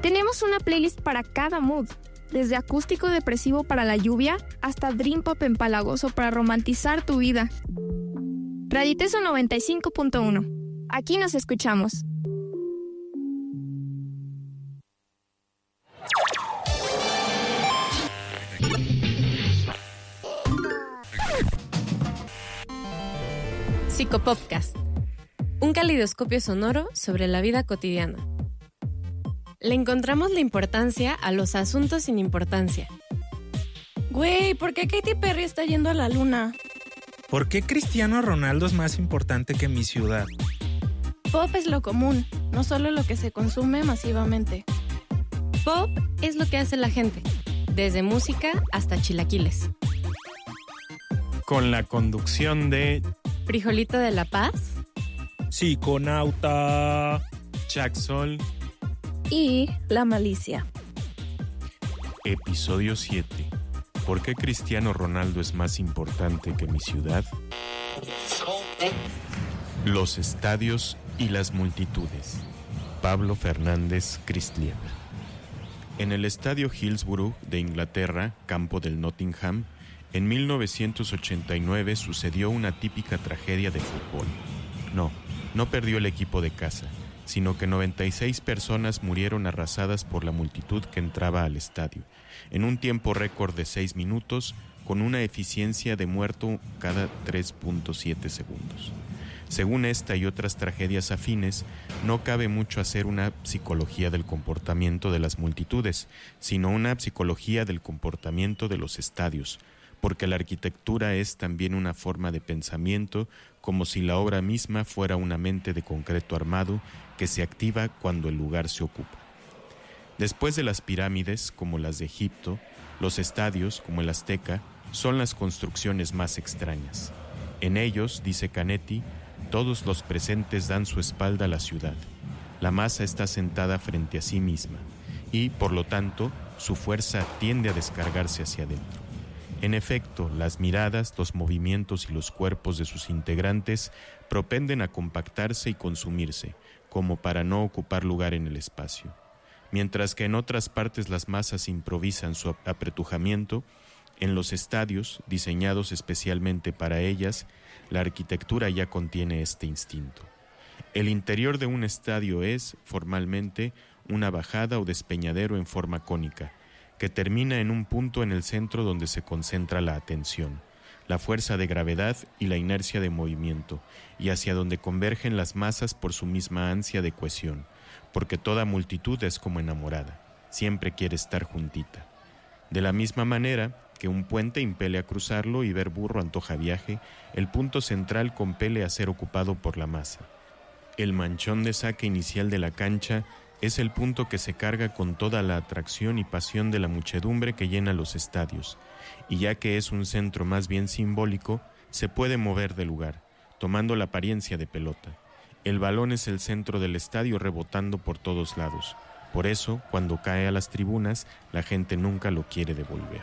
Tenemos una playlist para cada mood, desde acústico depresivo para la lluvia hasta dream pop empalagoso para romantizar tu vida. Raditeso 95.1. Aquí nos escuchamos. Psicopodcast, un calidoscopio sonoro sobre la vida cotidiana. Le encontramos la importancia a los asuntos sin importancia. Güey, ¿por qué Katy Perry está yendo a la luna? ¿Por qué Cristiano Ronaldo es más importante que mi ciudad? Pop es lo común, no solo lo que se consume masivamente. Pop es lo que hace la gente, desde música hasta chilaquiles. Con la conducción de Frijolito de la Paz, Psiconauta, Chaxol. Y La Malicia. Episodio 7. ¿Por qué Cristiano Ronaldo es más importante que mi ciudad? Los estadios y las multitudes. Pablo Fernández Cristlieb. En el estadio Hillsborough de Inglaterra, campo del Nottingham, en 1989 sucedió una típica tragedia de fútbol. No perdió el equipo de casa, sino que 96 personas murieron arrasadas por la multitud que entraba al estadio, en un tiempo récord de 6 minutos, con una eficiencia de muerto cada 3.7 segundos. Según esta y otras tragedias afines, no cabe mucho hacer una psicología del comportamiento de las multitudes, sino una psicología del comportamiento de los estadios, porque la arquitectura es también una forma de pensamiento, como si la obra misma fuera una mente de concreto armado que se activa cuando el lugar se ocupa. Después de las pirámides, como las de Egipto, los estadios, como el Azteca, son las construcciones más extrañas. En ellos, dice Canetti, todos los presentes dan su espalda a la ciudad. La masa está sentada frente a sí misma y, por lo tanto, su fuerza tiende a descargarse hacia adentro. En efecto, las miradas, los movimientos y los cuerpos de sus integrantes propenden a compactarse y consumirse, como para no ocupar lugar en el espacio. Mientras que en otras partes las masas improvisan su apretujamiento, en los estadios, diseñados especialmente para ellas, la arquitectura ya contiene este instinto. El interior de un estadio es, formalmente, una bajada o despeñadero en forma cónica, que termina en un punto en el centro donde se concentra la atención, la fuerza de gravedad y la inercia de movimiento, y hacia donde convergen las masas por su misma ansia de cohesión, porque toda multitud es como enamorada, siempre quiere estar juntita. De la misma manera que un puente impele a cruzarlo y ver burro antoja viaje, el punto central compele a ser ocupado por la masa. El manchón de saque inicial de la cancha es el punto que se carga con toda la atracción y pasión de la muchedumbre que llena los estadios, y ya que es un centro más bien simbólico, se puede mover de lugar, tomando la apariencia de pelota. El balón es el centro del estadio rebotando por todos lados. Por eso, cuando cae a las tribunas, la gente nunca lo quiere devolver.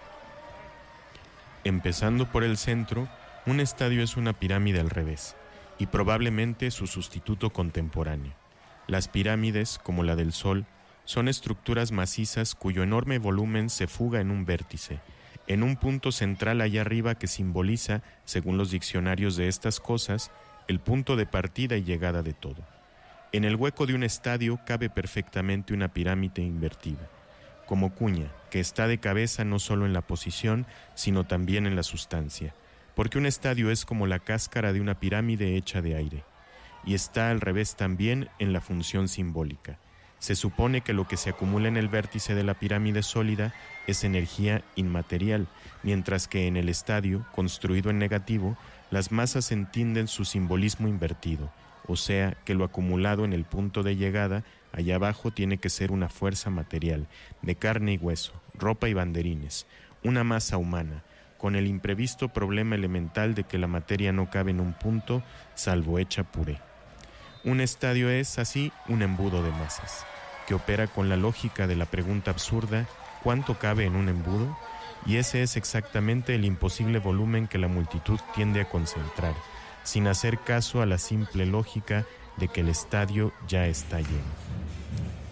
Empezando por el centro, un estadio es una pirámide al revés, y probablemente su sustituto contemporáneo. Las pirámides, como la del Sol, son estructuras macizas cuyo enorme volumen se fuga en un vértice, en un punto central allá arriba que simboliza, según los diccionarios de estas cosas, el punto de partida y llegada de todo. En el hueco de un estadio cabe perfectamente una pirámide invertida, como cuña, que está de cabeza no solo en la posición, sino también en la sustancia, porque un estadio es como la cáscara de una pirámide hecha de aire, y está al revés también en la función simbólica. Se supone que lo que se acumula en el vértice de la pirámide sólida es energía inmaterial, mientras que en el estadio, construido en negativo, las masas entienden su simbolismo invertido, o sea que lo acumulado en el punto de llegada, allá abajo, tiene que ser una fuerza material, de carne y hueso, ropa y banderines, una masa humana, con el imprevisto problema elemental de que la materia no cabe en un punto, salvo hecha puré. Un estadio es, así, un embudo de masas, que opera con la lógica de la pregunta absurda, ¿cuánto cabe en un embudo? Y ese es exactamente el imposible volumen que la multitud tiende a concentrar, sin hacer caso a la simple lógica de que el estadio ya está lleno.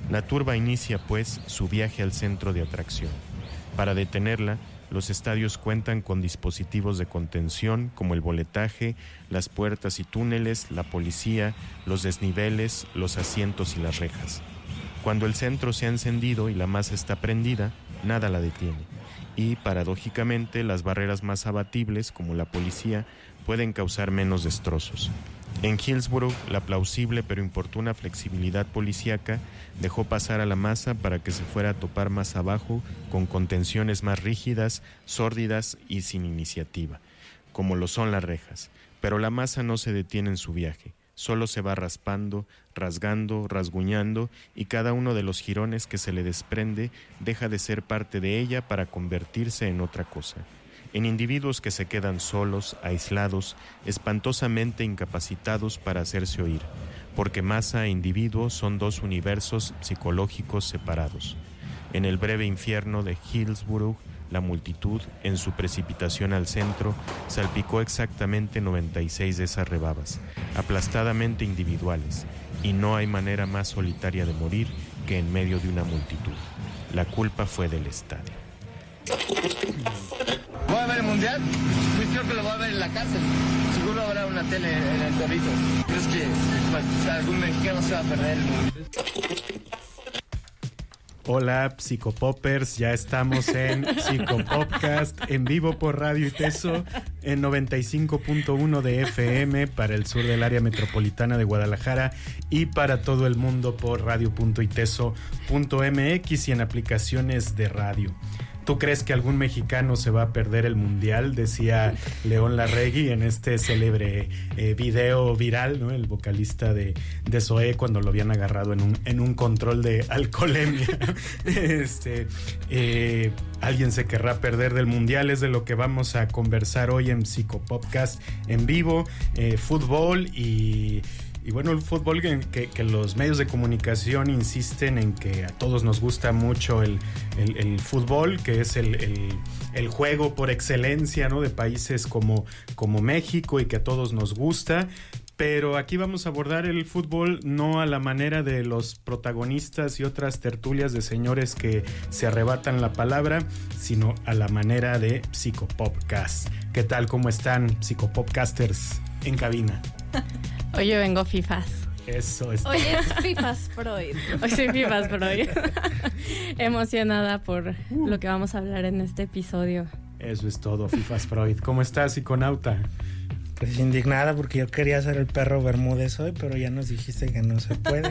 La turba inicia, pues, su viaje al centro de atracción. Para detenerla, los estadios cuentan con dispositivos de contención como el boletaje, las puertas y túneles, la policía, los desniveles, los asientos y las rejas. Cuando el centro se ha encendido y la masa está prendida, nada la detiene. Y, paradójicamente, las barreras más abatibles, como la policía, pueden causar menos destrozos. En Hillsborough, la plausible pero importuna flexibilidad policíaca dejó pasar a la masa para que se fuera a topar más abajo con contenciones más rígidas, sórdidas y sin iniciativa, como lo son las rejas. Pero la masa no se detiene en su viaje, solo se va raspando, rasgando, rasguñando, y cada uno de los jirones que se le desprende deja de ser parte de ella para convertirse en otra cosa. En individuos que se quedan solos, aislados, espantosamente incapacitados para hacerse oír, porque masa e individuo son dos universos psicológicos separados. En el breve infierno de Hillsborough, la multitud, en su precipitación al centro, salpicó exactamente 96 de esas rebabas, aplastadamente individuales, y no hay manera más solitaria de morir que en medio de una multitud. La culpa fue del estadio. ¿Voy a ver el mundial? Pues creo que lo voy a ver en la cárcel. Seguro habrá una tele en el Torito. ¿Crees que pues, algún mexicano se va a perder el mundial? Hola, Psicopoppers, ya estamos en Psicopopcast, en vivo por Radio Iteso, en 95.1 de FM para el sur del área metropolitana de Guadalajara y para todo el mundo por radio.iteso.mx y en aplicaciones de radio. ¿Tú crees que algún mexicano se va a perder el mundial? Decía León Larregui en este célebre video viral, ¿no? El vocalista de Zoé cuando lo habían agarrado en un control de alcoholemia. ¿Alguien se querrá perder del mundial? Es de lo que vamos a conversar hoy en Psicopopcast en vivo. Fútbol y bueno, el fútbol que los medios de comunicación insisten en que a todos nos gusta mucho el fútbol, que es el juego por excelencia, ¿no? De países como México y que a todos nos gusta. Pero aquí vamos a abordar el fútbol no a la manera de los protagonistas y otras tertulias de señores que se arrebatan la palabra, sino a la manera de Psicopopcast. ¿Qué tal? ¿Cómo están, Psicopopcasters en cabina? Hoy yo vengo fifas. Eso es. Hoy es Fifas Freud. Hoy soy Fifas Freud. Emocionada por lo que vamos a hablar en este episodio. Eso es todo, Fifas Freud. ¿Cómo estás, psiconauta? Pues indignada porque yo quería ser el perro Bermúdez hoy, pero ya nos dijiste que no se puede.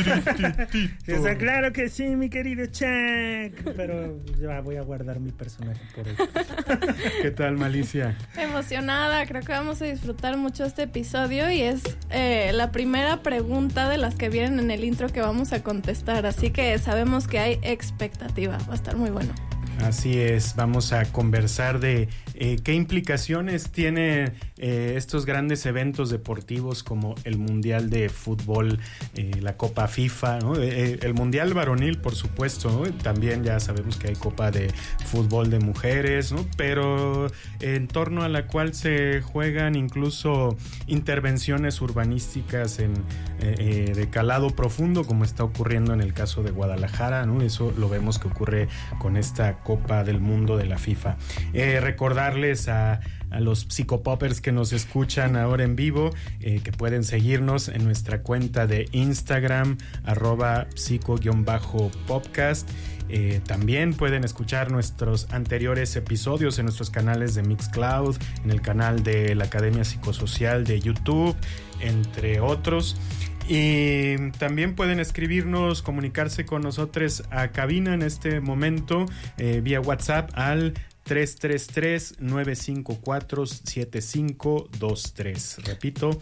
O sea, claro que sí, mi querido Chuck. Pero ya voy a guardar mi personaje por hoy. ¿Qué tal, Malicia? Emocionada, creo que vamos a disfrutar mucho este episodio y es la primera pregunta de las que vienen en el intro que vamos a contestar, así que sabemos que hay expectativa, va a estar muy bueno. Así es, vamos a conversar de qué implicaciones tienen estos grandes eventos deportivos como el Mundial de Fútbol, la Copa FIFA, ¿no? El Mundial Varonil, por supuesto, ¿no? También ya sabemos que hay Copa de Fútbol de Mujeres, ¿no? Pero en torno a la cual se juegan incluso intervenciones urbanísticas de calado profundo, como está ocurriendo en el caso de Guadalajara, ¿no? Eso lo vemos que ocurre con esta Copa del Mundo de la FIFA. Recordarles a los psicopoppers que nos escuchan ahora en vivo que pueden seguirnos en nuestra cuenta de Instagram @psico_popcast. También pueden escuchar nuestros anteriores episodios en nuestros canales de Mixcloud, en el canal de la Academia Psicosocial de YouTube, entre otros. Y también pueden escribirnos, comunicarse con nosotros a cabina en este momento vía WhatsApp al 333-954-7523. Repito,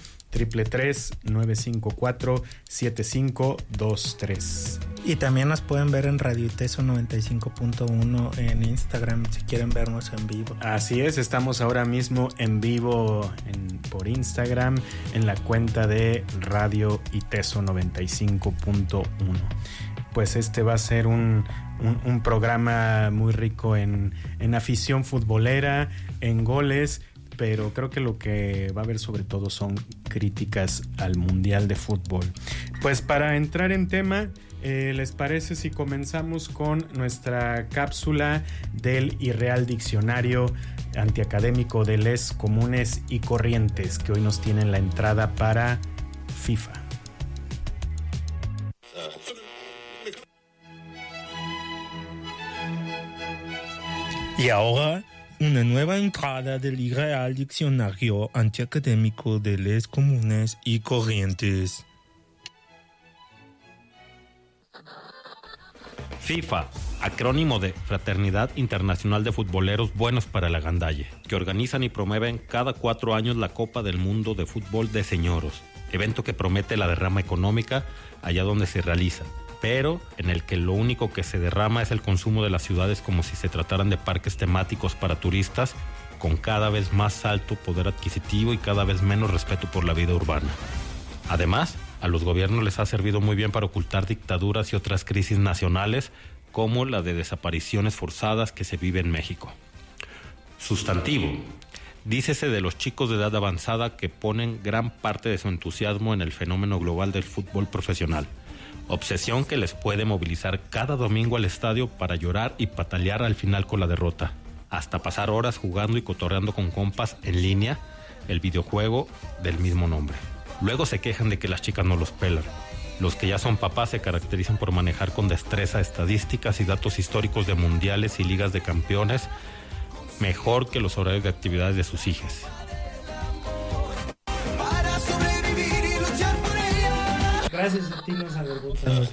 333-954-7523. Y también nos pueden ver en Radio Iteso 95.1 en Instagram si quieren vernos en vivo. Así es, estamos ahora mismo en vivo por Instagram en la cuenta de Radio Iteso 95.1. Pues este va a ser un programa muy rico en afición futbolera, en goles, pero creo que lo que va a haber sobre todo son críticas al Mundial de Fútbol. Pues para entrar en tema, ¿Les parece si comenzamos con nuestra cápsula del Irreal Diccionario Antiacadémico de les comunes y corrientes, que hoy nos tienen la entrada para FIFA? Y ahora, una nueva entrada del Irreal Diccionario Antiacadémico de les comunes y corrientes. FIFA, acrónimo de Fraternidad Internacional de Futboleros Buenos para la Gandalle, que organizan y promueven cada 4 años la Copa del Mundo de Fútbol de Señoros, evento que promete la derrama económica allá donde se realiza, pero en el que lo único que se derrama es el consumo de las ciudades, como si se trataran de parques temáticos para turistas, con cada vez más alto poder adquisitivo y cada vez menos respeto por la vida urbana. Además, a los gobiernos les ha servido muy bien para ocultar dictaduras y otras crisis nacionales, como la de desapariciones forzadas que se vive en México. Sustantivo. Dícese de los chicos de edad avanzada que ponen gran parte de su entusiasmo en el fenómeno global del fútbol profesional. Obsesión que les puede movilizar cada domingo al estadio para llorar y patalear al final con la derrota, hasta pasar horas jugando y cotorreando con compas en línea el videojuego del mismo nombre. Luego se quejan de que las chicas no los pelan. Los que ya son papás se caracterizan por manejar con destreza estadísticas y datos históricos de mundiales y ligas de campeones mejor que los horarios de actividades de sus hijas. Gracias a ti, nos avergonzamos.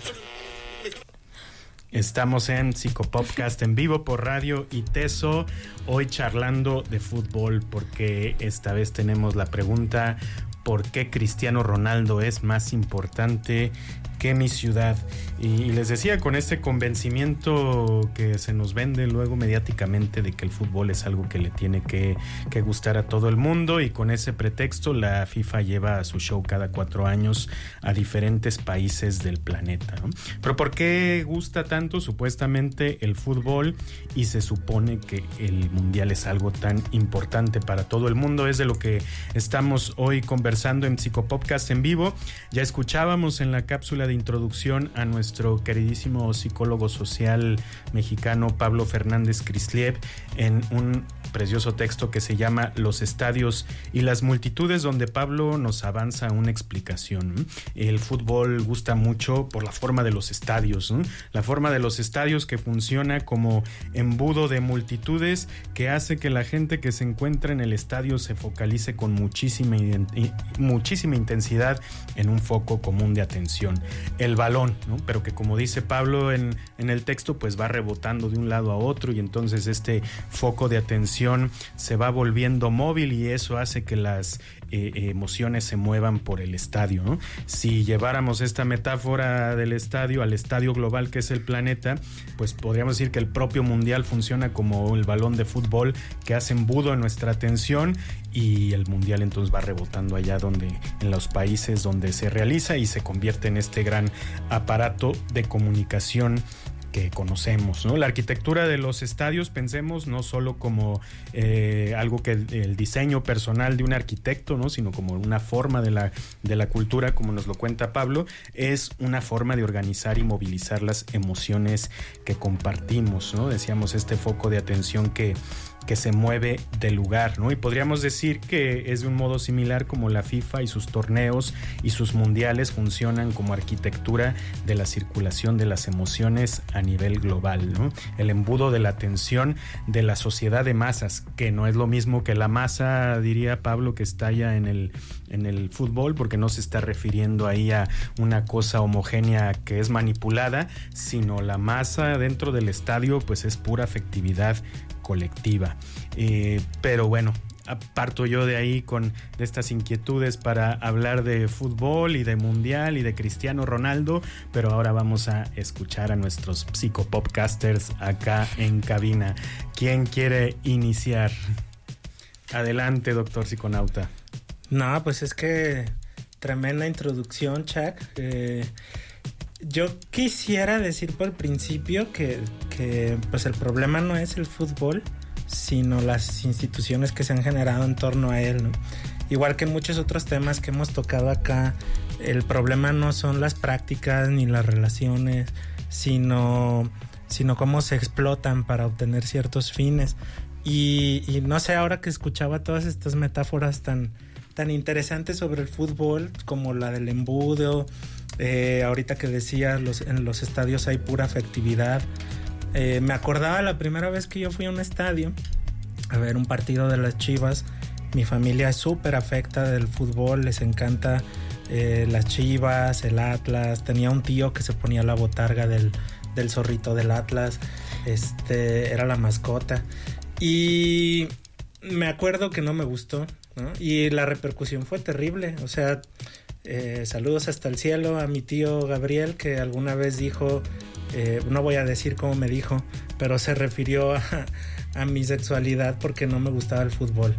Estamos en Psicopopcast en vivo por Radio ITESO, hoy charlando de fútbol, porque esta vez tenemos la pregunta: ¿por qué Cristiano Ronaldo es más importante que mi ciudad? Y les decía, con este convencimiento que se nos vende luego mediáticamente de que el fútbol es algo que le tiene que gustar a todo el mundo, y con ese pretexto la FIFA lleva su show cada 4 años a diferentes países del planeta, ¿no? Pero ¿por qué gusta tanto supuestamente el fútbol y se supone que el mundial es algo tan importante para todo el mundo? Es de lo que estamos hoy conversando en Psicopopcast en vivo. Ya escuchábamos en la cápsula de introducción a nuestro queridísimo psicólogo social mexicano Pablo Fernández Crisliev en un precioso texto que se llama Los estadios y las multitudes, donde Pablo nos avanza una explicación. El fútbol gusta mucho por la forma de los estadios, ¿no? La forma de los estadios, que funciona como embudo de multitudes, que hace que la gente que se encuentra en el estadio se focalice con muchísima intensidad en un foco común de atención, el balón, ¿no? Pero que, como dice Pablo en el texto, pues va rebotando de un lado a otro, y entonces este foco de atención se va volviendo móvil, y eso hace que las emociones se muevan por el estadio, ¿no? Si lleváramos esta metáfora del estadio al estadio global que es el planeta, pues podríamos decir que el propio mundial funciona como el balón de fútbol que hace embudo en nuestra atención, y el mundial entonces va rebotando allá en los países donde se realiza, y se convierte en este gran aparato de comunicación que conocemos, ¿no? La arquitectura de los estadios, pensemos, no solo como algo que el diseño personal de un arquitecto, ¿no? Sino como una forma de la cultura, como nos lo cuenta Pablo, es una forma de organizar y movilizar las emociones que compartimos, ¿no? Decíamos, este foco de atención que se mueve del lugar, ¿no? Y podríamos decir que es de un modo similar como la FIFA y sus torneos y sus mundiales funcionan como arquitectura de la circulación de las emociones a nivel global, ¿no? El embudo de la atención de la sociedad de masas, que no es lo mismo que la masa, diría Pablo, que estalla en el fútbol, porque no se está refiriendo ahí a una cosa homogénea que es manipulada, sino la masa dentro del estadio pues es pura afectividad colectiva. Pero bueno, parto yo de ahí de estas inquietudes para hablar de fútbol y de mundial y de Cristiano Ronaldo, pero ahora vamos a escuchar a nuestros psicopopcasters acá en cabina. ¿Quién quiere iniciar? Adelante, doctor psiconauta. No, pues es que tremenda introducción, Chuck. Yo quisiera decir por principio que pues el problema no es el fútbol, sino las instituciones que se han generado en torno a él, ¿no? igual que en muchos otros temas que hemos tocado acá, el problema no son las prácticas ni las relaciones, sino cómo se explotan para obtener ciertos fines. Y no sé, ahora que escuchaba todas estas metáforas tan interesantes sobre el fútbol, como la del embudo, ahorita que decías, en los estadios hay pura afectividad. Me acordaba la primera vez que yo fui a un estadio a ver un partido de las Chivas. Mi familia es súper afecta del fútbol, les encanta las Chivas, el Atlas. Tenía un tío que se ponía la botarga del zorrito del Atlas, era la mascota. Y me acuerdo que no me gustó, ¿no? Y la repercusión fue terrible. O sea, saludos hasta el cielo a mi tío Gabriel, que alguna vez dijo, no voy a decir cómo me dijo, pero se refirió a mi sexualidad porque no me gustaba el fútbol.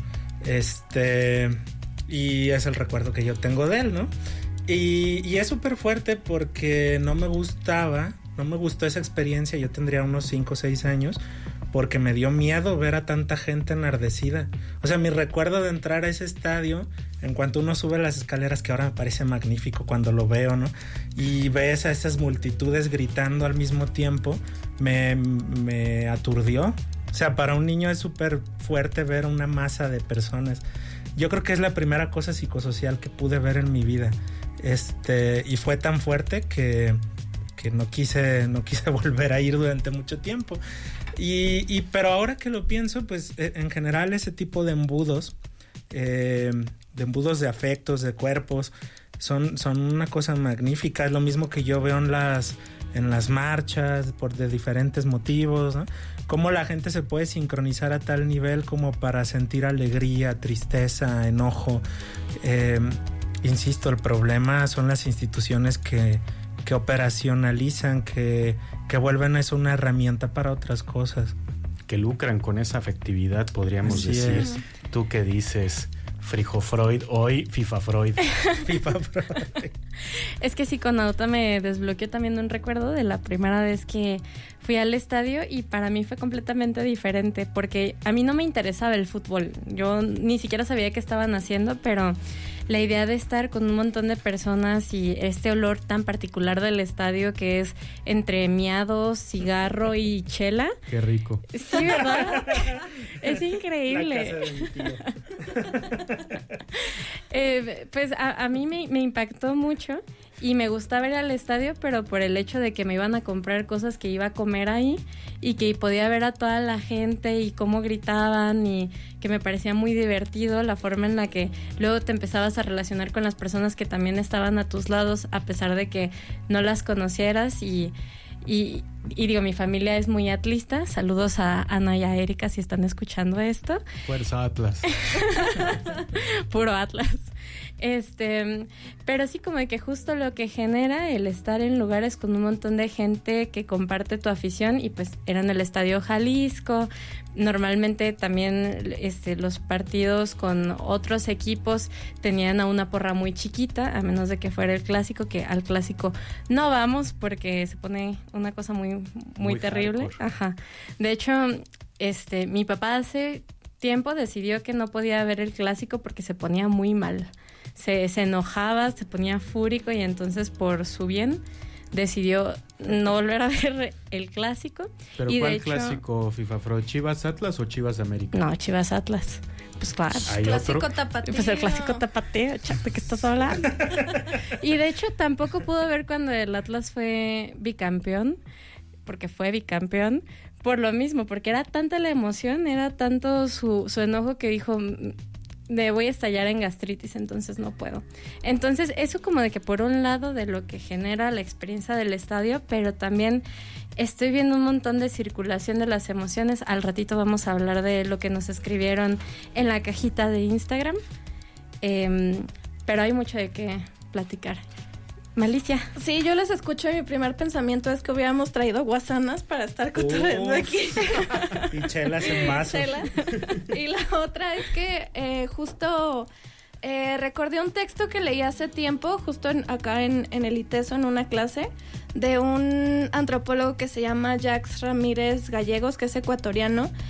Y es el recuerdo que yo tengo de él, ¿no? Y es súper fuerte porque no me gustó esa experiencia. Yo tendría unos 5 o 6 años, porque me dio miedo ver a tanta gente enardecida. O sea, mi recuerdo de entrar a ese estadio, en cuanto uno sube las escaleras, que ahora me parece magnífico cuando lo veo, ¿no? Y ves a esas multitudes gritando al mismo tiempo, me aturdió. O sea, para un niño es súper fuerte ver una masa de personas. Yo creo que es la primera cosa psicosocial que pude ver en mi vida. Y fue tan fuerte que no quise volver a ir durante mucho tiempo. Pero ahora que lo pienso, pues en general ese tipo de embudos de afectos, de cuerpos, son una cosa magnífica. Es lo mismo que yo veo en las marchas de diferentes motivos, ¿no? Cómo la gente se puede sincronizar a tal nivel como para sentir alegría, tristeza, enojo. Insisto, el problema son las instituciones que operacionalizan, que vuelven eso una herramienta para otras cosas. Que lucran con esa afectividad, podríamos Así decir. es. Tú que dices Frijo Freud, hoy FIFA Freud. FIFA Freud. Es que Psiconauta me desbloqueó también un recuerdo de la primera vez que fui al estadio, y para mí fue completamente diferente porque a mí no me interesaba el fútbol. Yo ni siquiera sabía qué estaban haciendo, pero la idea de estar con un montón de personas y este olor tan particular del estadio, que es entre miados, cigarro y chela. Qué rico. Sí, ¿verdad? Es increíble. La casa de mi tío. Pues a mí me impactó mucho y me gustaba ir al estadio, pero por el hecho de que me iban a comprar cosas que iba a comer ahí y que podía ver a toda la gente y cómo gritaban, y que me parecía muy divertido la forma en la que luego te empezabas a relacionar con las personas que también estaban a tus lados a pesar de que no las conocieras. Y digo, mi familia es muy atlista. Saludos a Ana y a Erika si están escuchando esto. Fuerza Atlas. Puro Atlas. Pero sí, como de que justo lo que genera el estar en lugares con un montón de gente que comparte tu afición, y pues era en el Estadio Jalisco. Normalmente también los partidos con otros equipos tenían a una porra muy chiquita, a menos de que fuera el clásico, que al clásico no vamos porque se pone una cosa muy terrible. Hardcore. Ajá. De hecho, mi papá hace tiempo decidió que no podía ver el clásico porque se ponía muy mal. Se enojaba, se ponía fúrico, y entonces por su bien decidió no volver a ver el clásico. ¿Pero y cuál de hecho, clásico, FIFA Freud? ¿Chivas Atlas o Chivas América? No, Chivas Atlas. Pues claro. ¿Hay Clásico otro? tapatío. Pues el clásico tapatío, chat, ¿de qué estás hablando? Y de hecho tampoco pudo ver cuando el Atlas fue bicampeón, porque fue bicampeón, por lo mismo, porque era tanta la emoción, era tanto su enojo, que dijo, me voy a estallar en gastritis, entonces no puedo. Entonces eso como de que por un lado de lo que genera la experiencia del estadio, pero también estoy viendo un montón de circulación de las emociones. Al ratito vamos a hablar de lo que nos escribieron en la cajita de Instagram, pero hay mucho de qué platicar. Malicia. Sí, yo les escucho y mi primer pensamiento es que hubiéramos traído guasanas para estar cotorreando aquí. Y chelas en vasos. Y la otra es que justo recordé un texto que leí hace tiempo, justo acá en el ITESO, en una clase, de un antropólogo que se llama Jacques Ramírez Gallegos, que es ecuatoriano,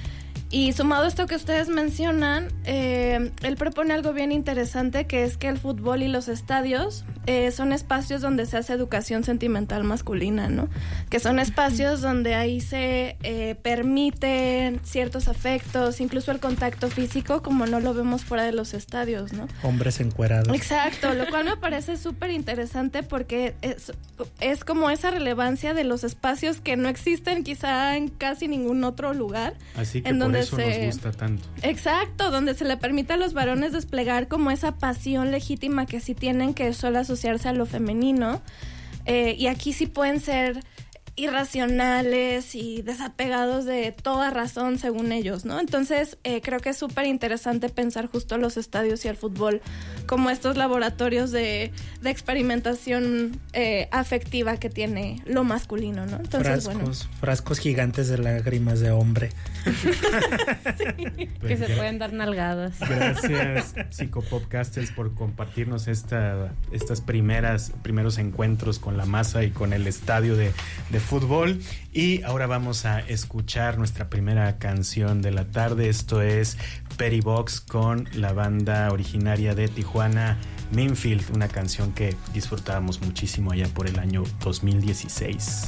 Y sumado a esto que ustedes mencionan, él propone algo bien interesante, que es que el fútbol y los estadios son espacios donde se hace educación sentimental masculina, ¿no? Que son espacios donde ahí se permiten ciertos afectos, incluso el contacto físico, como no lo vemos fuera de los estadios, ¿no? Hombres encuerados. Exacto, lo cual me parece súper interesante porque es como esa relevancia de los espacios que no existen quizá en casi ningún otro lugar. Así que por eso nos gusta tanto. Exacto, donde se le permite a los varones desplegar como esa pasión legítima que sí tienen, que suele asociarse a lo femenino. Y aquí sí pueden ser irracionales y desapegados de toda razón según ellos, ¿no? Entonces creo que es súper interesante pensar justo los estadios y el fútbol como estos laboratorios de experimentación afectiva que tiene lo masculino, ¿no? Entonces, frascos gigantes de lágrimas de hombre. Sí, que se pueden dar nalgadas. Gracias, Psicopodcasters, por compartirnos estos primeros encuentros con la masa y con el estadio de fútbol. Y ahora vamos a escuchar nuestra primera canción de la tarde. Esto es Petty Box con la banda originaria de Tijuana, Minfield, una canción que disfrutábamos muchísimo allá por el año 2016.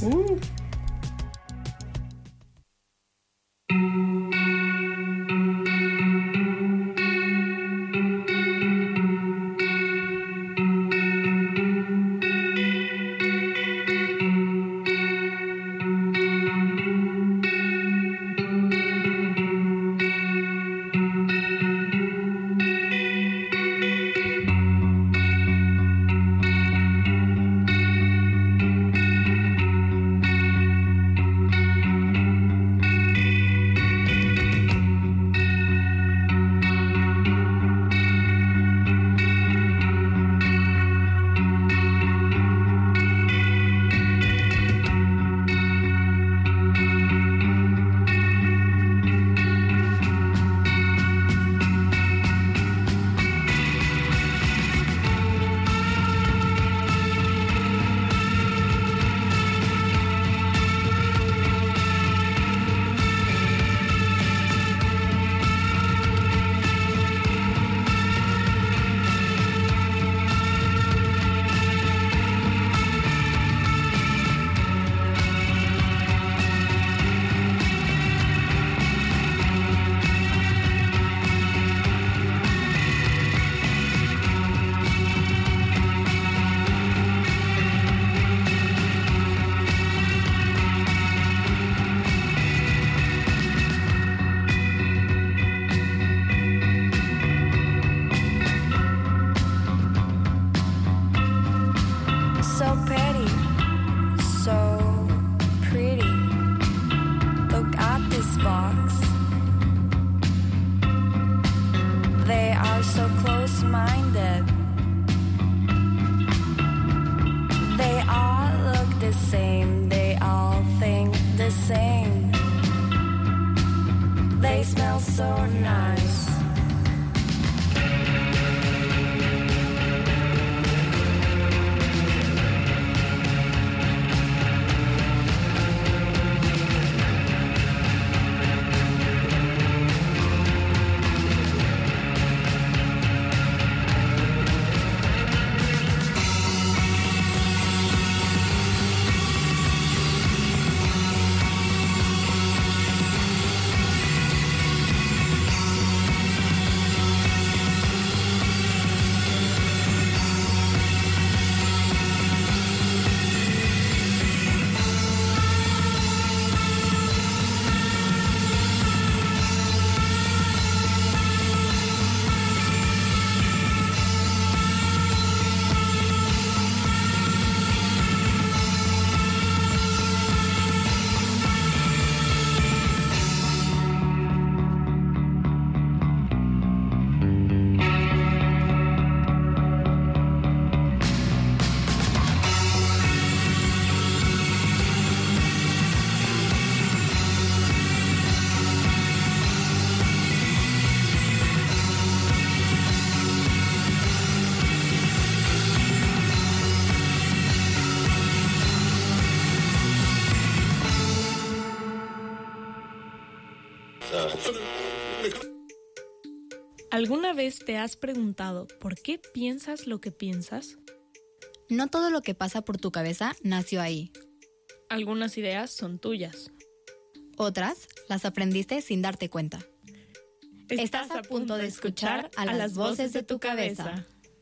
¿Alguna vez te has preguntado por qué piensas lo que piensas? No todo lo que pasa por tu cabeza nació ahí. Algunas ideas son tuyas. Otras las aprendiste sin darte cuenta. Estás a punto de escuchar a las voces de tu cabeza.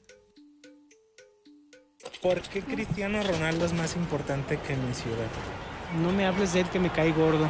¿Por qué Cristiano Ronaldo es más importante que mi ciudad? No me hables de él, que me cae gordo.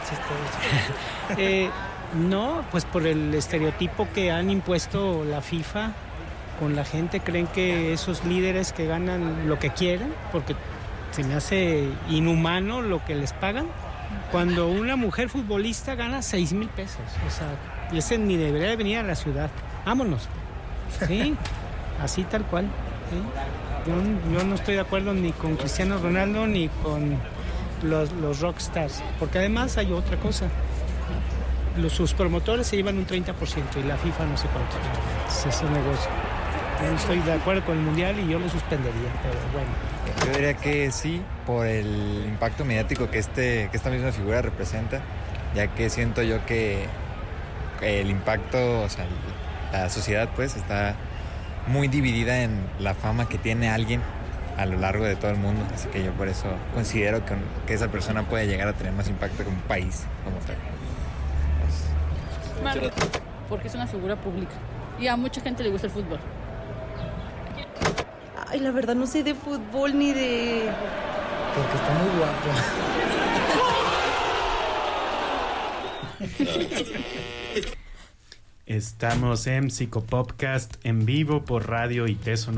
Sí, no, pues por el estereotipo que han impuesto la FIFA con la gente. Creen que esos líderes que ganan lo que quieren, porque se me hace inhumano lo que les pagan. Cuando una mujer futbolista gana 6,000 pesos, o sea, y ese ni debería de venir a la ciudad. Vámonos. Sí, así tal cual. ¿Sí? Yo no estoy de acuerdo ni con Cristiano Ronaldo ni con los rockstars, porque además hay otra cosa. Sus promotores se llevan un 30% y la FIFA no sé cuánto. Es un negocio. Yo no estoy de acuerdo con el Mundial y yo lo suspendería, pero bueno. Yo diría que sí, por el impacto mediático que esta misma figura representa, ya que siento yo que el impacto, o sea, la sociedad pues está muy dividida en la fama que tiene alguien a lo largo de todo el mundo, así que yo por eso considero que esa persona puede llegar a tener más impacto que un país como tal. Porque es una figura pública y a mucha gente le gusta el fútbol. Ay, la verdad no sé de fútbol ni de... Porque está muy guapo. Estamos en Psicopodcast en vivo por Radio Iteso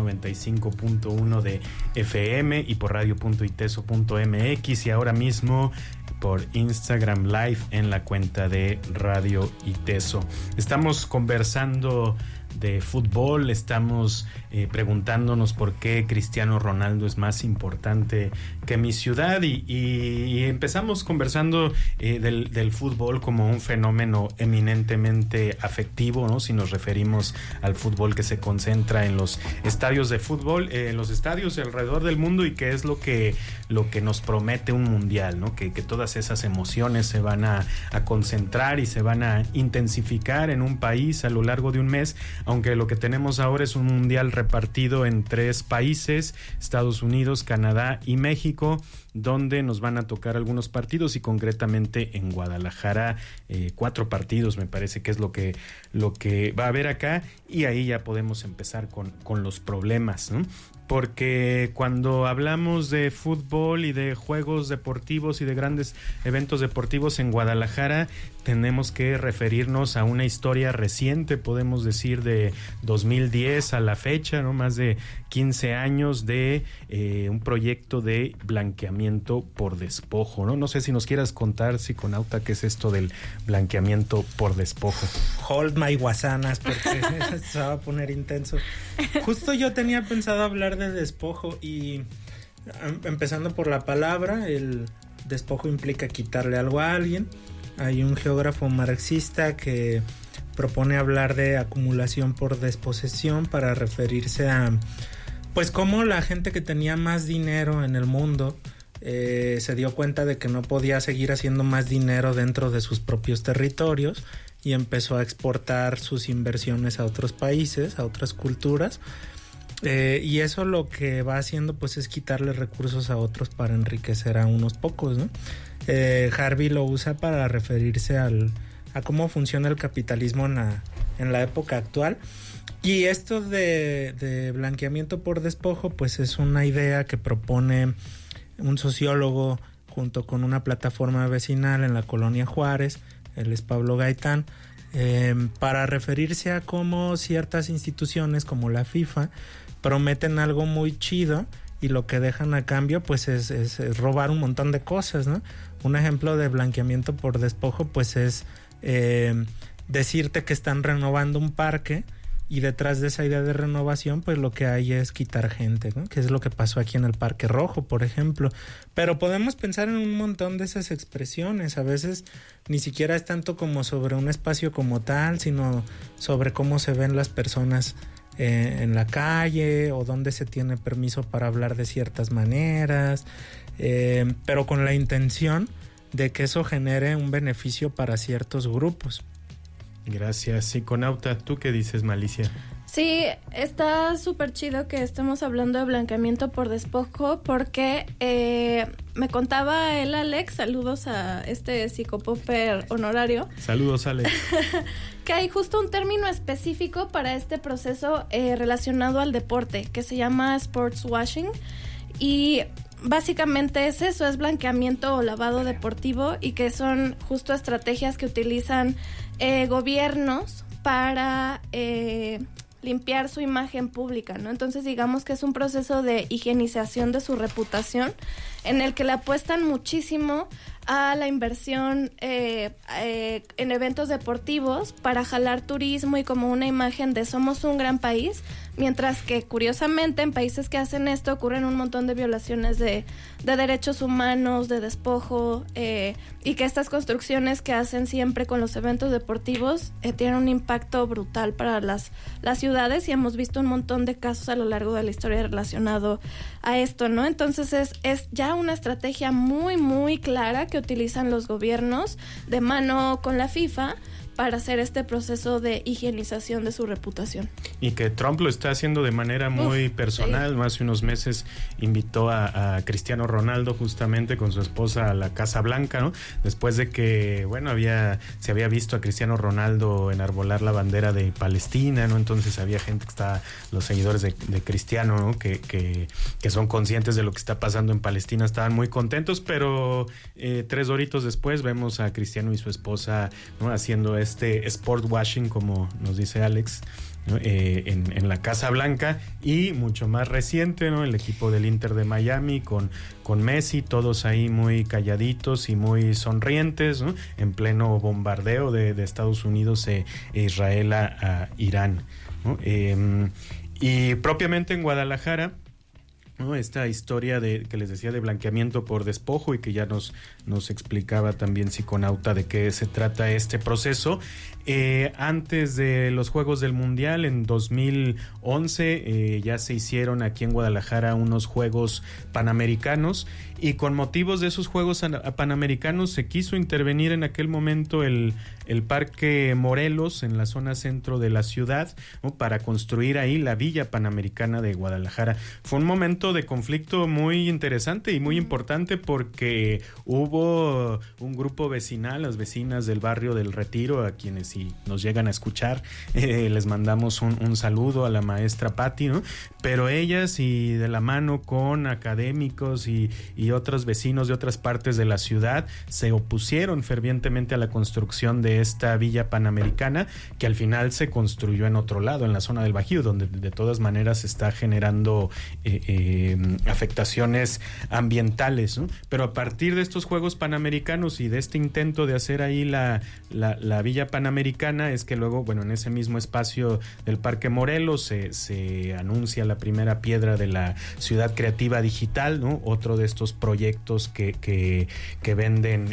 95.1 de FM y por radio.iteso.mx y ahora mismo por Instagram Live en la cuenta de Radio Iteso. Estamos conversando de fútbol, estamos preguntándonos por qué Cristiano Ronaldo es más importante que mi ciudad y empezamos conversando del fútbol como un fenómeno eminentemente afectivo, ¿no? Si nos referimos al fútbol que se concentra en los estadios de fútbol, en los estadios alrededor del mundo y que es lo que nos promete un mundial, ¿no? Que todas esas emociones se van a concentrar y se van a intensificar en un país a lo largo de un mes, aunque lo que tenemos ahora es un mundial repartido en 3 países, Estados Unidos, Canadá y México, donde nos van a tocar algunos partidos y concretamente en Guadalajara 4 partidos me parece que es lo que va a haber acá y ahí ya podemos empezar con los problemas, ¿no? Porque cuando hablamos de fútbol y de juegos deportivos y de grandes eventos deportivos en Guadalajara, tenemos que referirnos a una historia reciente, podemos decir de 2010 a la fecha, ¿no? Más de 15 años de un proyecto de blanqueamiento por despojo, ¿no? No sé si nos quieras contar, psiconauta, qué es esto del blanqueamiento por despojo. Hold my guasanas, porque se va a poner intenso. Justo yo tenía pensado hablar de despojo y empezando por la palabra, el despojo implica quitarle algo a alguien. Hay un geógrafo marxista que propone hablar de acumulación por desposesión para referirse a pues cómo la gente que tenía más dinero en el mundo se dio cuenta de que no podía seguir haciendo más dinero dentro de sus propios territorios y empezó a exportar sus inversiones a otros países, a otras culturas. Y eso lo que va haciendo pues es quitarle recursos a otros para enriquecer a unos pocos, ¿no? Harvey lo usa para referirse a cómo funciona el capitalismo en la época actual. Y esto de blanqueamiento por despojo pues es una idea que propone un sociólogo junto con una plataforma vecinal en la colonia Juárez, él es Pablo Gaitán, para referirse a cómo ciertas instituciones como la FIFA prometen algo muy chido y lo que dejan a cambio pues es robar un montón de cosas, ¿no? Un ejemplo de blanqueamiento por despojo pues es decirte que están renovando un parque y detrás de esa idea de renovación pues lo que hay es quitar gente, ¿no? Que es lo que pasó aquí en el Parque Rojo, por ejemplo. Pero podemos pensar en un montón de esas expresiones. A veces ni siquiera es tanto como sobre un espacio como tal, sino sobre cómo se ven las personas en la calle o dónde se tiene permiso para hablar de ciertas maneras, pero con la intención de que eso genere un beneficio para ciertos grupos. Gracias, psiconauta. ¿Tú qué dices, Malicia? Sí, está súper chido que estemos hablando de blanqueamiento por despojo porque me contaba el Alex, saludos a este psicopopper honorario. Saludos, Alex. Que hay justo un término específico para este proceso relacionado al deporte que se llama sports washing y básicamente es eso, es blanqueamiento o lavado deportivo y que son justo estrategias que utilizan gobiernos para limpiar su imagen pública, ¿no? Entonces digamos que es un proceso de higienización de su reputación en el que le apuestan muchísimo a la inversión en eventos deportivos para jalar turismo y como una imagen de somos un gran país, mientras que curiosamente en países que hacen esto ocurren un montón de violaciones de derechos humanos, de despojo, y que estas construcciones que hacen siempre con los eventos deportivos tienen un impacto brutal para las ciudades y hemos visto un montón de casos a lo largo de la historia relacionado a esto, ¿no? Entonces es ya una estrategia muy, muy clara que utilizan los gobiernos de mano con la FIFA para hacer este proceso de higienización de su reputación. Y que Trump lo está haciendo de manera muy personal. Sí. Hace unos meses invitó a Cristiano Ronaldo justamente con su esposa a la Casa Blanca, ¿no? Después de que, bueno, se había visto a Cristiano Ronaldo enarbolar la bandera de Palestina, ¿no? Entonces había gente que está, los seguidores de Cristiano, ¿no? Que son conscientes de lo que está pasando en Palestina, estaban muy contentos, pero 3 horitos después vemos a Cristiano y su esposa, ¿no? Haciendo este sport washing, como nos dice Alex, ¿no? En la Casa Blanca, y mucho más reciente, ¿no? El equipo del Inter de Miami con Messi, todos ahí muy calladitos y muy sonrientes, ¿no? En pleno bombardeo de Estados Unidos e Israel a Irán, ¿no? Y propiamente en Guadalajara, ¿no? Esta historia que les decía de blanqueamiento por despojo y que ya nos explicaba también psiconauta de qué se trata este proceso. Antes de los Juegos del Mundial, en 2011, ya se hicieron aquí en Guadalajara unos Juegos Panamericanos, y con motivos de esos Juegos Panamericanos se quiso intervenir en aquel momento el Parque Morelos en la zona centro de la ciudad, ¿no? Para construir ahí la Villa Panamericana de Guadalajara. Fue un momento de conflicto muy interesante y muy importante porque hubo un grupo vecinal, las vecinas del barrio del Retiro, a quienes si nos llegan a escuchar, les mandamos un saludo a la maestra Patti, ¿no? Pero ellas, y de la mano con académicos y otros vecinos de otras partes de la ciudad, se opusieron fervientemente a la construcción de esta Villa Panamericana, que al final se construyó en otro lado, en la zona del Bajío, donde de todas maneras está generando afectaciones ambientales, ¿no? Pero a partir de estos Juegos Panamericanos y de este intento de hacer ahí la Villa Panamericana, es que luego, bueno, en ese mismo espacio del Parque Morelos se anuncia la primera piedra de la Ciudad Creativa Digital, ¿no? Otro de estos proyectos que venden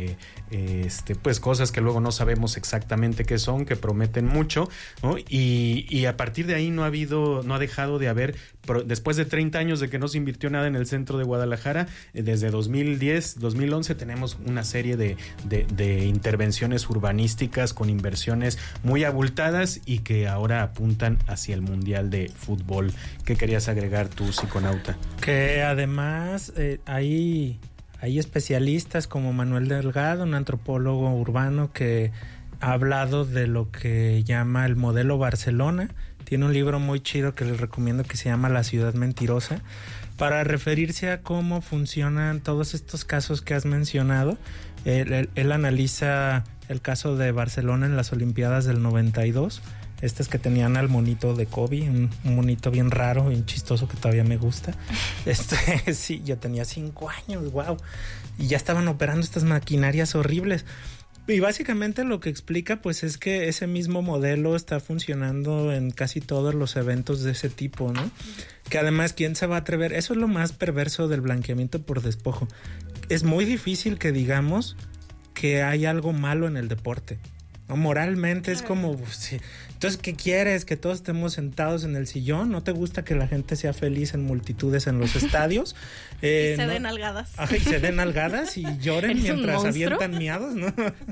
pues cosas que luego no sabemos exactamente qué son, que prometen mucho, ¿no? Y a partir de ahí no ha dejado de haber, después de 30 años de que no se invirtió nada en el centro de Guadalajara, desde 2010, 2011 tenemos una serie de intervenciones urbanísticas con inversiones muy abultadas y que ahora apuntan hacia el Mundial de Fútbol. ¿Qué querías agregar tú, psiconauta? Que además hay especialistas como Manuel Delgado, un antropólogo urbano, que ha hablado de lo que llama el modelo Barcelona. Tiene un libro muy chido que les recomiendo que se llama La Ciudad Mentirosa, para referirse a cómo funcionan todos estos casos que has mencionado. Él analiza el caso de Barcelona en las Olimpiadas del 92, estas que tenían al monito de Kobe, un monito bien raro, bien chistoso, que todavía me gusta. Sí, yo tenía 5 años, wow, y ya estaban operando estas maquinarias horribles. Y básicamente lo que explica, pues, es que ese mismo modelo está funcionando en casi todos los eventos de ese tipo, ¿no? Que además, ¿quién se va a atrever? Eso es lo más perverso del blanqueamiento por despojo. Es muy difícil que digamos que hay algo malo en el deporte. ¿no? Moralmente es como, sí. Entonces, ¿qué quieres? ¿Que todos estemos sentados en el sillón? ¿No te gusta que la gente sea feliz en multitudes en los estadios? Y se den nalgadas. Y se den nalgadas y lloren mientras avientan miados, ¿no?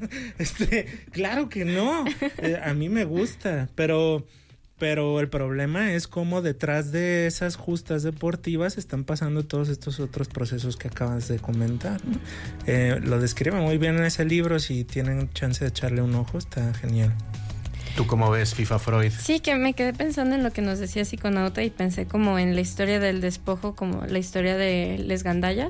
Claro que no. A mí me gusta, pero el problema es cómo detrás de esas justas deportivas están pasando todos estos otros procesos que acabas de comentar, ¿no? Lo describe muy bien en ese libro. Si tienen chance de echarle un ojo, está genial. ¿Tú cómo ves FIFA Freud? Sí, que me quedé pensando en lo que nos decía Psiconauta y pensé como en la historia del despojo, como la historia de les gandallas.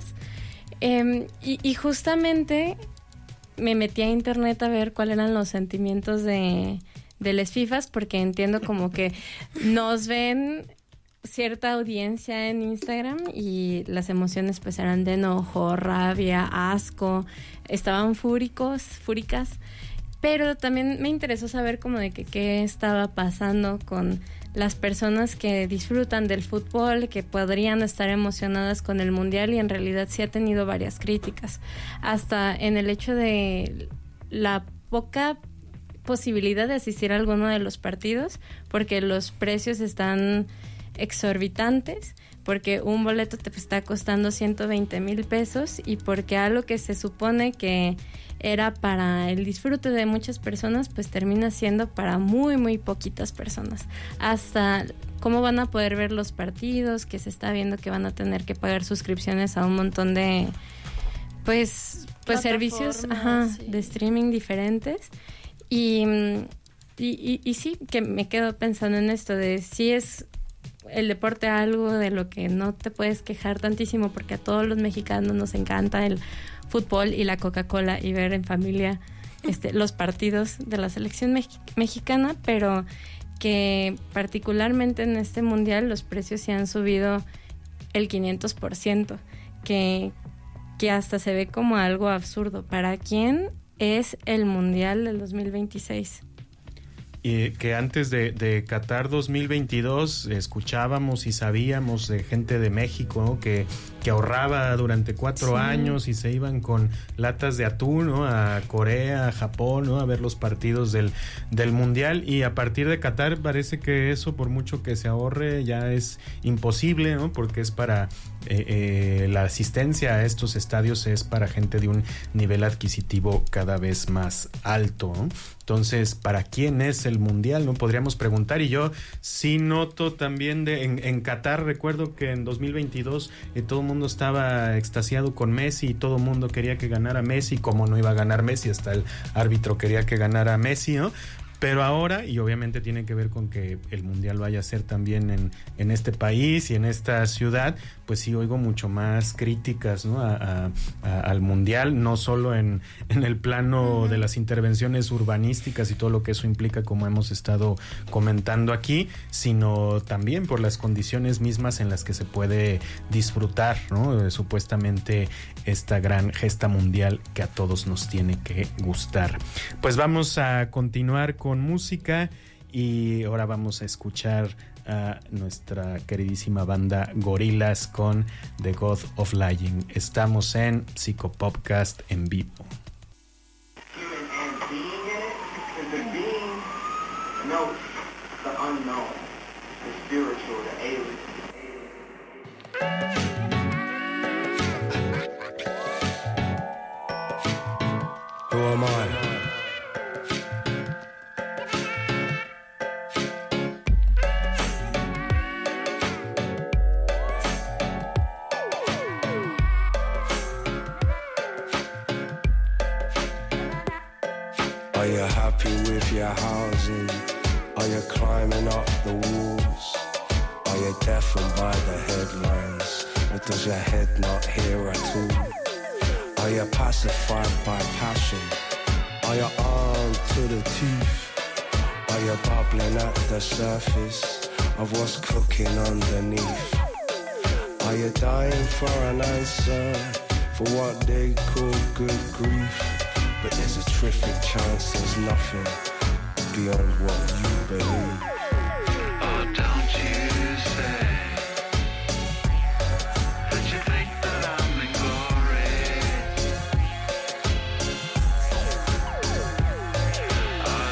Y justamente me metí a internet a ver cuáles eran los sentimientos de les FIFAs, porque entiendo como que nos ven cierta audiencia en Instagram y las emociones pues eran de enojo, rabia, asco, estaban fúricas. Pero también me interesó saber como de que qué estaba pasando con las personas que disfrutan del fútbol, que podrían estar emocionadas con el Mundial, y en realidad sí ha tenido varias críticas. Hasta en el hecho de la poca posibilidad de asistir a alguno de los partidos, porque los precios están exorbitantes, porque un boleto te está costando 120,000 pesos y porque algo que se supone que era para el disfrute de muchas personas, pues termina siendo para muy, muy poquitas personas. Hasta cómo van a poder ver los partidos, que se está viendo que van a tener que pagar suscripciones a un montón de pues servicios de streaming diferentes. Y sí, que me quedo pensando en esto de si es el deporte algo de lo que no te puedes quejar tantísimo, porque a todos los mexicanos nos encanta el fútbol y la Coca-Cola y ver en familia los partidos de la selección mexicana, pero que particularmente en este mundial los precios se han subido el 500%, que hasta se ve como algo absurdo. ¿Para quién es el mundial del 2026? Y que antes de Qatar 2022 escuchábamos y sabíamos de gente de México, ¿no? que ahorraba durante 4 años y se iban con latas de atún, ¿no? A Corea, a Japón, ¿no? A ver los partidos del Mundial, y a partir de Qatar parece que eso, por mucho que se ahorre, ya es imposible, ¿no? Porque es para la asistencia a estos estadios es para gente de un nivel adquisitivo cada vez más alto, ¿no? Entonces, ¿para quién es el Mundial? No podríamos preguntar. Y yo sí noto también en Qatar, recuerdo que en 2022 todo el mundo estaba extasiado con Messi y todo el mundo quería que ganara Messi. Como no iba a ganar Messi, hasta el árbitro quería que ganara Messi, ¿no? Pero ahora, y obviamente tiene que ver con que el Mundial vaya a ser también en este país y en esta ciudad, pues sí oigo mucho más críticas, ¿no? al Mundial, no solo en el plano de las intervenciones urbanísticas y todo lo que eso implica, como hemos estado comentando aquí, sino también por las condiciones mismas en las que se puede disfrutar, ¿no? Supuestamente esta gran gesta mundial que a todos nos tiene que gustar. Pues vamos a continuar con música y ahora vamos a escuchar a nuestra queridísima banda Gorillaz con The God of Lying. Estamos en Psicopopcast en vivo. Who am I? Are you happy with your housing? Are you climbing up the walls? Are you deafened by the headlines? Or does your head not hear at all? Are you pacified by passion? Are you armed to the teeth? Are you bubbling at the surface of what's cooking underneath? Are you dying for an answer for what they call good grief? But there's a terrific chance there's nothing beyond what you believe. Oh, don't you say that you think that I'm inglorious?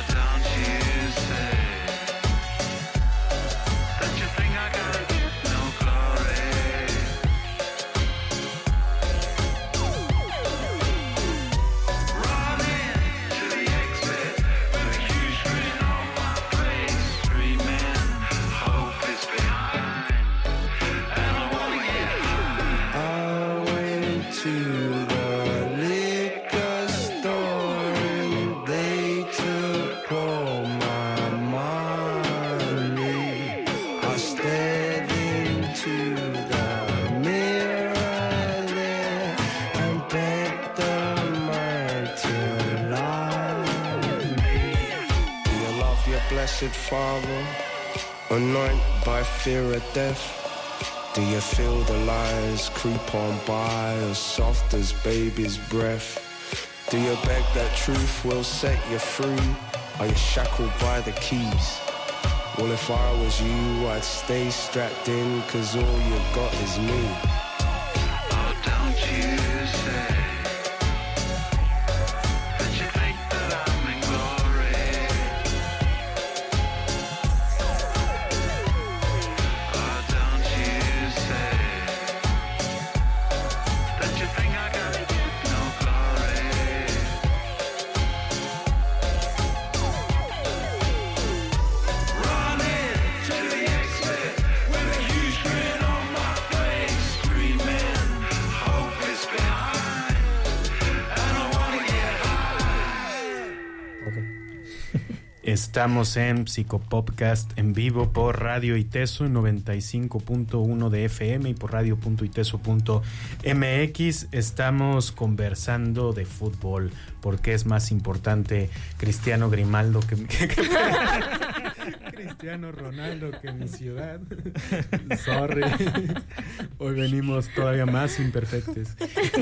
blessed Father, anointed by fear of death? Do you feel the lies creep on by as soft as baby's breath? Do you beg that truth will set you free? Are you shackled by the keys? Well, if I was you, I'd stay strapped in, 'cause all you got is me. Oh, don't you say that you think that I'm in glory. Oh, don't you say that you think I got no glory. Running to the exit with a huge grin on my face, screaming, hope is behind, and I wanna get high. Estamos en Psicopopcast en vivo por Radio Iteso en 95.1 de FM y por radio.iteso.mx. Estamos conversando de fútbol, porque es más importante Cristiano Grimaldo que Cristiano Ronaldo que mi ciudad. Sorry. Hoy venimos todavía más imperfectos.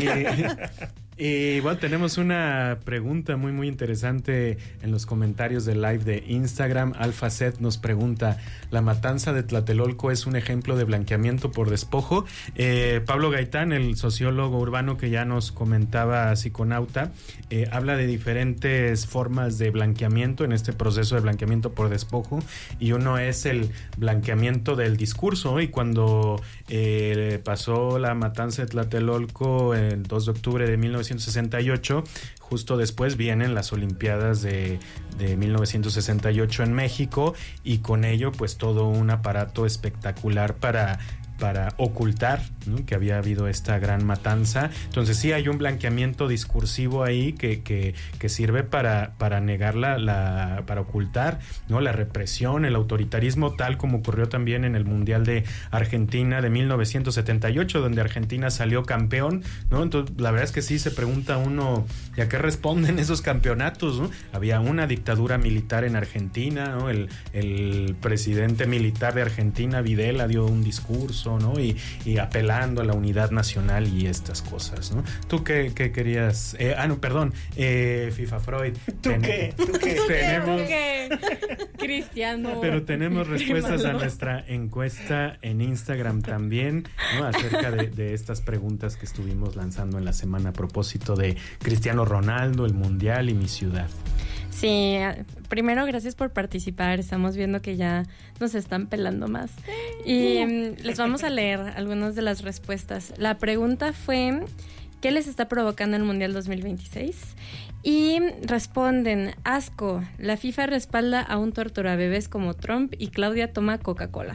Y bueno, tenemos una pregunta muy muy interesante en los comentarios del live de Instagram. Alfacet nos pregunta: ¿la matanza de Tlatelolco es un ejemplo de blanqueamiento por despojo? Pablo Gaitán, el sociólogo urbano que ya nos comentaba Psiconauta, habla de diferentes formas de blanqueamiento en este proceso de blanqueamiento por despojo, y uno es el blanqueamiento del discurso. Y cuando pasó la matanza de Tlatelolco el 2 de octubre de 1968, justo después vienen las Olimpiadas de 1968 en México, y con ello pues todo un aparato espectacular para ocultar, ¿no?, que había habido esta gran matanza. Entonces sí hay un blanqueamiento discursivo ahí que sirve para negar para ocultar, ¿no?, la represión, el autoritarismo, tal como ocurrió también en el Mundial de Argentina de 1978, donde Argentina salió campeón, ¿no? Entonces la verdad es que sí se pregunta uno, ¿y a qué responden esos campeonatos, ¿no? Había una dictadura militar en Argentina, ¿no? El presidente militar de Argentina, Videla, dio un discurso, ¿no? Y apelando a la unidad nacional y estas cosas, ¿no? ¿Tú qué querías? FIFA Freud. ¿Tú qué? Tenemos... Cristiano. Pero tenemos respuestas a nuestra encuesta en Instagram también, ¿no?, acerca de estas preguntas que estuvimos lanzando en la semana a propósito de Cristiano Ronaldo, el Mundial y mi ciudad. Sí, primero gracias por participar. Estamos viendo que ya nos están pelando más. Y les vamos a leer algunas de las respuestas. La pregunta fue: ¿qué les está provocando el Mundial 2026? Y responden: asco, la FIFA respalda a un torturabebés como Trump y Claudia toma Coca-Cola.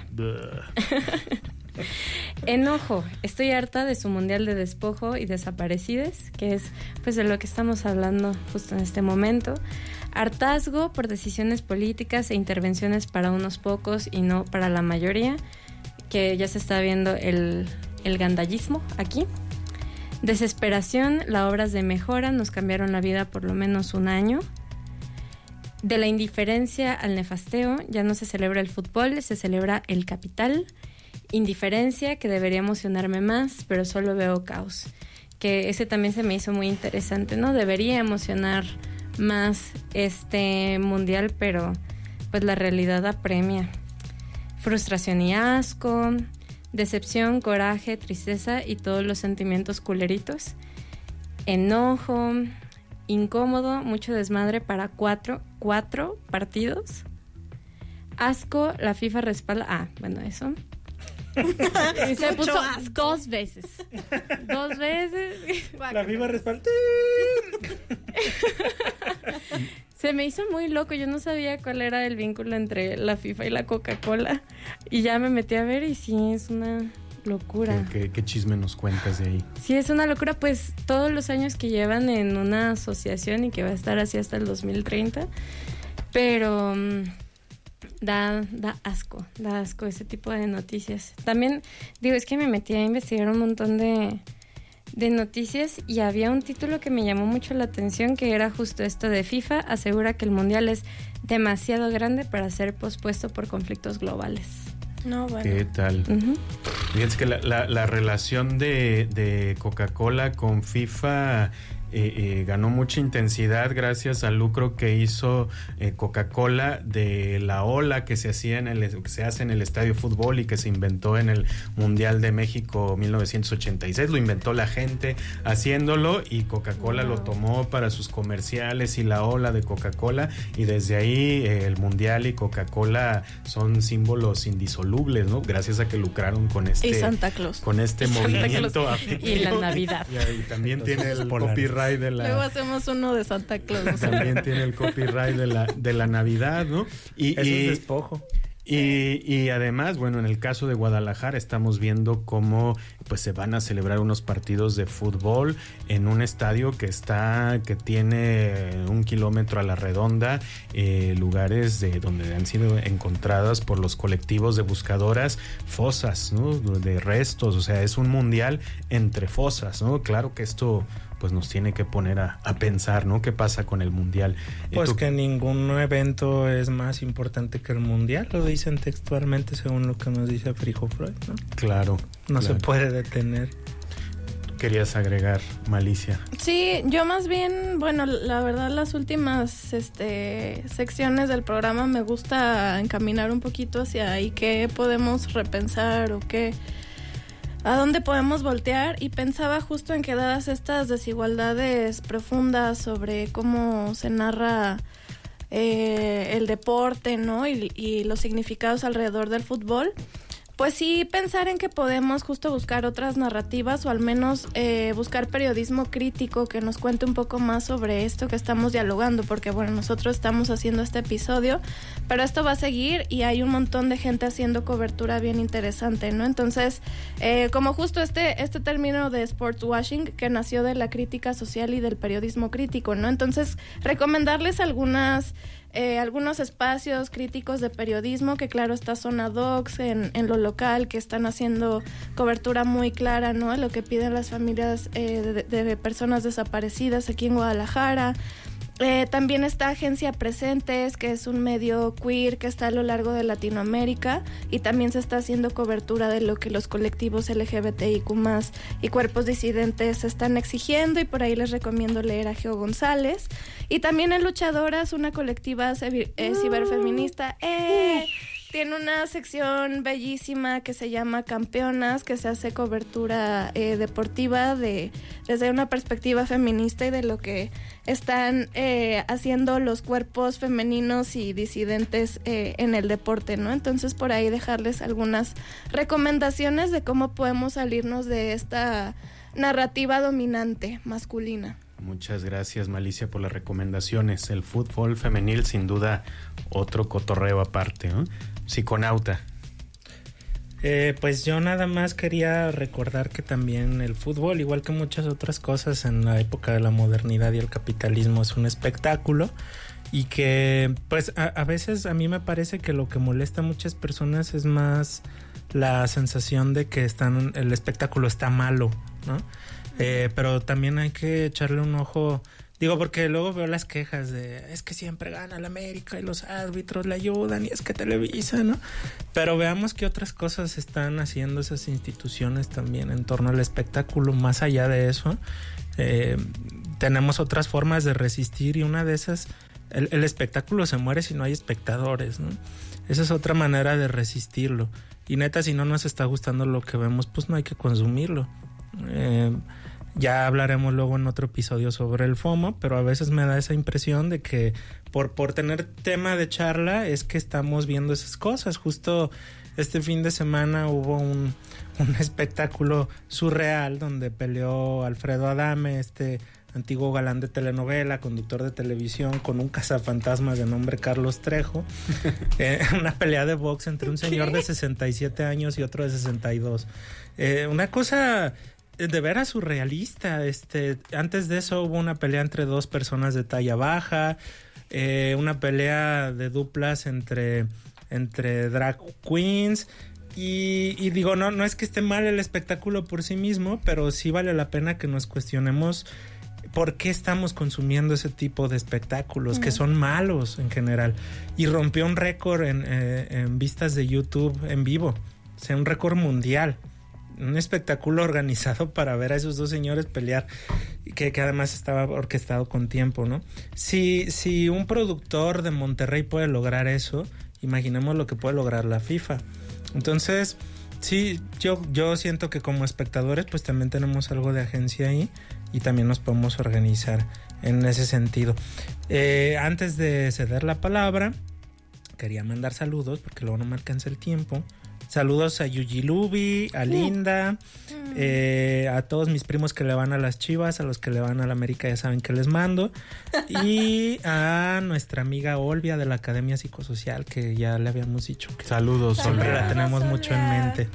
Enojo, estoy harta de su mundial de despojo y desaparecides, que es pues de lo que estamos hablando justo en este momento. Hartazgo por decisiones políticas e intervenciones para unos pocos y no para la mayoría, que ya se está viendo el gandallismo aquí. Desesperación, las obras de mejora nos cambiaron la vida por lo menos un año. De la indiferencia al nefasteo, ya no se celebra el fútbol, se celebra el capital. Indiferencia, que debería emocionarme más, pero solo veo caos. Que ese también se me hizo muy interesante, ¿no? Debería emocionar más este mundial, pero pues la realidad apremia. Frustración y asco, decepción, coraje, tristeza y todos los sentimientos culeritos. Enojo, incómodo, mucho desmadre para cuatro partidos. Asco, la FIFA respalda... eso... Y se puso asco. Dos veces. La FIFA respalda. Se me hizo muy loco. Yo no sabía cuál era el vínculo entre la FIFA y la Coca-Cola. Y ya me metí a ver y sí, es una locura. ¿Qué chisme nos cuentas de ahí? Sí, es una locura. Pues todos los años que llevan en una asociación y que va a estar así hasta el 2030. Pero... Da asco ese tipo de noticias. También, es que me metí a investigar un montón de de noticias y había un título que me llamó mucho la atención, que era justo esto de FIFA asegura que el mundial es demasiado grande para ser pospuesto por conflictos globales. No, bueno. ¿Qué tal? Fíjense que la relación de Coca-Cola con FIFA ganó mucha intensidad gracias al lucro que hizo Coca-Cola de la ola que se hacía que se hace en el estadio de fútbol y que se inventó en el Mundial de México 1986. Lo inventó la gente haciéndolo y Coca-Cola lo tomó para sus comerciales y la ola de Coca-Cola, y desde ahí el Mundial y Coca-Cola son símbolos indisolubles, ¿no? Gracias a que lucraron con y Santa Claus. Con este movimiento afectivo. Y la Navidad. Y también tiene el copyright de la... Luego hacemos uno de Santa Claus. También tiene el copyright de la Navidad, ¿no? Eso es despojo. Y además, bueno, en el caso de Guadalajara estamos viendo cómo pues se van a celebrar unos partidos de fútbol en un estadio que tiene 1 kilómetro a la redonda, lugares donde han sido encontradas por los colectivos de buscadoras fosas, ¿no? De restos, o sea, es un mundial entre fosas, ¿no? Claro que esto pues nos tiene que poner a pensar, ¿no? ¿Qué pasa con el mundial? Pues que ningún evento es más importante que el mundial, lo dicen textualmente según lo que nos dice Frijo Freud, ¿no? Claro. No se puede detener. ¿Querías agregar, Malicia? Sí, yo más bien, bueno, la verdad las últimas secciones del programa me gusta encaminar un poquito hacia ahí qué podemos repensar o a dónde podemos voltear, y pensaba justo en que dadas estas desigualdades profundas sobre cómo se narra el deporte, ¿no? Y los significados alrededor del fútbol, pues sí pensar en que podemos justo buscar otras narrativas o al menos buscar periodismo crítico que nos cuente un poco más sobre esto que estamos dialogando, porque bueno, nosotros estamos haciendo este episodio, pero esto va a seguir y hay un montón de gente haciendo cobertura bien interesante, ¿no? Entonces, como justo este término de sports washing que nació de la crítica social y del periodismo crítico, ¿no? Entonces, recomendarles algunos espacios críticos de periodismo, que claro está Zona Docs en lo local, que están haciendo cobertura muy clara, ¿no? A lo que piden las familias de personas desaparecidas aquí en Guadalajara. También está Agencia Presentes, que es un medio queer que está a lo largo de Latinoamérica, y también se está haciendo cobertura de lo que los colectivos LGBTIQ+ y cuerpos disidentes están exigiendo, y por ahí les recomiendo leer a Geo González. Y también en Luchadoras, una colectiva ciberfeminista, tiene una sección bellísima que se llama Campeonas, que se hace cobertura deportiva desde una perspectiva feminista y de lo que están haciendo los cuerpos femeninos y disidentes en el deporte, ¿no? Entonces, por ahí dejarles algunas recomendaciones de cómo podemos salirnos de esta narrativa dominante masculina. Muchas gracias, Malicia, por las recomendaciones. El fútbol femenil, sin duda, otro cotorreo aparte, ¿no? Psiconauta. Pues yo nada más quería recordar que también el fútbol, igual que muchas otras cosas en la época de la modernidad y el capitalismo, es un espectáculo, y que pues a veces a mí me parece que lo que molesta a muchas personas es más la sensación de que el espectáculo está malo, ¿no? Pero también hay que echarle un ojo, digo, porque luego veo las quejas de es que siempre gana el América y los árbitros le ayudan y es que Televisa, ¿no? Pero veamos qué otras cosas están haciendo esas instituciones también en torno al espectáculo. Más allá de eso, tenemos otras formas de resistir, y una de esas, el espectáculo se muere si no hay espectadores, ¿no? Esa es otra manera de resistirlo. Y neta, si no nos está gustando lo que vemos, pues no hay que consumirlo. Ya hablaremos luego en otro episodio sobre el FOMO, pero a veces me da esa impresión de que por tener tema de charla es que estamos viendo esas cosas. Justo este fin de semana hubo un espectáculo surreal donde peleó Alfredo Adame, antiguo galán de telenovela, conductor de televisión, con un cazafantasmas de nombre Carlos Trejo. Una pelea de box entre un señor de 67 años y otro de 62. Una cosa de veras surrealista. Antes de eso hubo una pelea entre dos personas de talla baja, una pelea de duplas entre drag queens, Y digo, no es que esté mal el espectáculo por sí mismo, pero sí vale la pena que nos cuestionemos por qué estamos consumiendo ese tipo de espectáculos, que son malos en general. Y rompió un récord en vistas de YouTube en vivo, o sea, un récord mundial. Un espectáculo organizado para ver a esos dos señores pelear, que además estaba orquestado con tiempo, ¿no? Si un productor de Monterrey puede lograr eso, imaginemos lo que puede lograr la FIFA. Entonces, sí, yo siento que como espectadores pues también tenemos algo de agencia ahí y también nos podemos organizar en ese sentido. Antes de ceder la palabra, quería mandar saludos porque luego no me alcanza el tiempo. Saludos a Yuji Lubi, a Linda, a todos mis primos que le van a las Chivas, a los que le van a la América ya saben que les mando, y a nuestra amiga Olvia de la Academia Psicosocial, que ya le habíamos dicho que saludos, siempre la tenemos mucho en mente.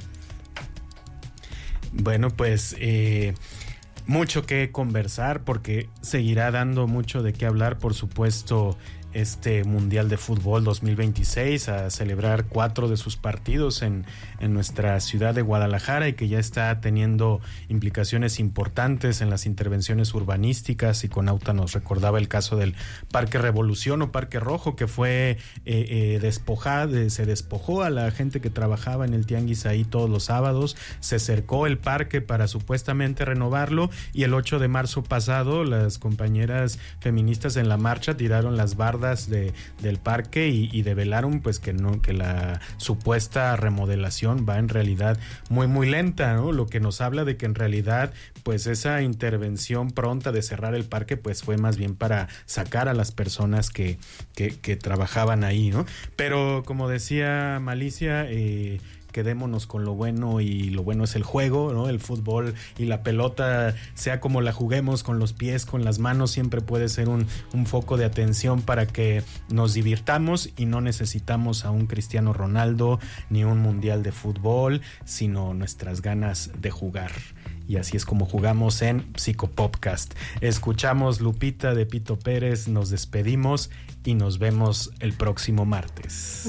Bueno, pues mucho que conversar porque seguirá dando mucho de qué hablar, por supuesto, este Mundial de Fútbol 2026, a celebrar 4 de sus partidos en nuestra ciudad de Guadalajara, y que ya está teniendo implicaciones importantes en las intervenciones urbanísticas. Y Conauta nos recordaba el caso del Parque Revolución o Parque Rojo, que fue se despojó a la gente que trabajaba en el tianguis ahí todos los sábados, se cercó el parque para supuestamente renovarlo, y el 8 de marzo pasado las compañeras feministas en la marcha tiraron las bardas del parque y develaron pues que la supuesta remodelación va en realidad muy muy lenta, ¿no? Lo que nos habla de que en realidad pues esa intervención pronta de cerrar el parque pues fue más bien para sacar a las personas que trabajaban ahí, ¿no? Pero como decía Malicia, quedémonos con lo bueno, y lo bueno es el juego, ¿no? El fútbol y la pelota, sea como la juguemos, con los pies, con las manos, siempre puede ser un foco de atención para que nos divirtamos, y no necesitamos a un Cristiano Ronaldo ni un mundial de fútbol, sino nuestras ganas de jugar. Y así es como jugamos en Psicopopcast. Escuchamos Lupita de Pito Pérez, nos despedimos y nos vemos el próximo martes.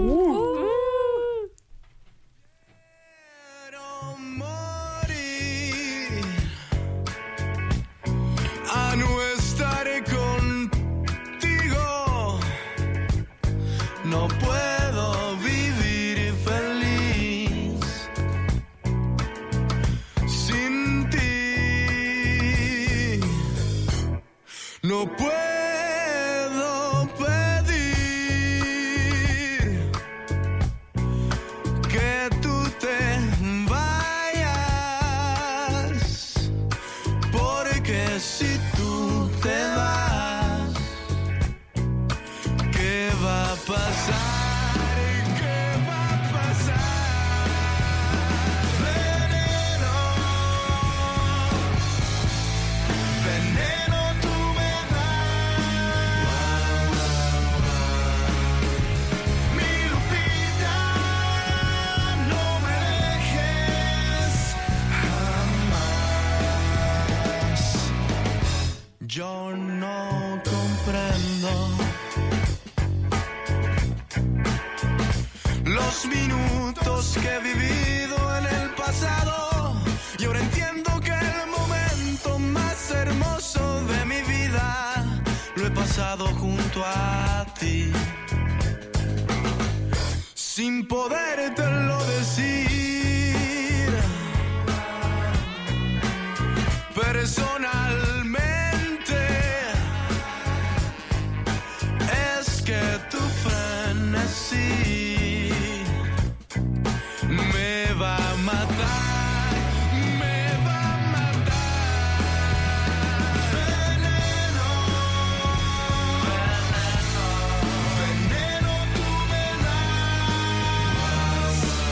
No estaré contigo, no puedo vivir feliz sin ti, no puedo pedir que tú te vayas, porque si te vas, ¿qué va a pasar? ¿Qué va a pasar? Veneno, veneno tú me das, mi Lupita, no me dejes jamás. Yo no comprendo los minutos que he vivido en el pasado, y ahora entiendo que el momento más hermoso de mi vida lo he pasado junto a ti, sin podértelo decir personalmente. Tu frenesí me va a matar, me va a matar. Veneno, veneno, veneno tú me das.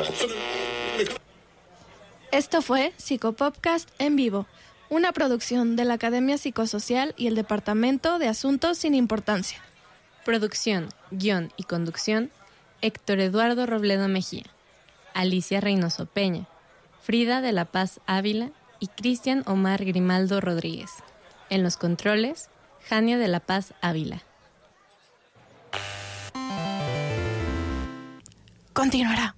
Esto fue Psicopodcast en vivo, una producción de la Academia Psicosocial y el Departamento de Asuntos sin Importancia. Producción, guión y conducción, Héctor Eduardo Robledo Mejía, Alicia Reynoso Peña, Frida de la Paz Ávila y Cristian Omar Grimaldo Rodríguez. En los controles, Jania de la Paz Ávila. Continuará.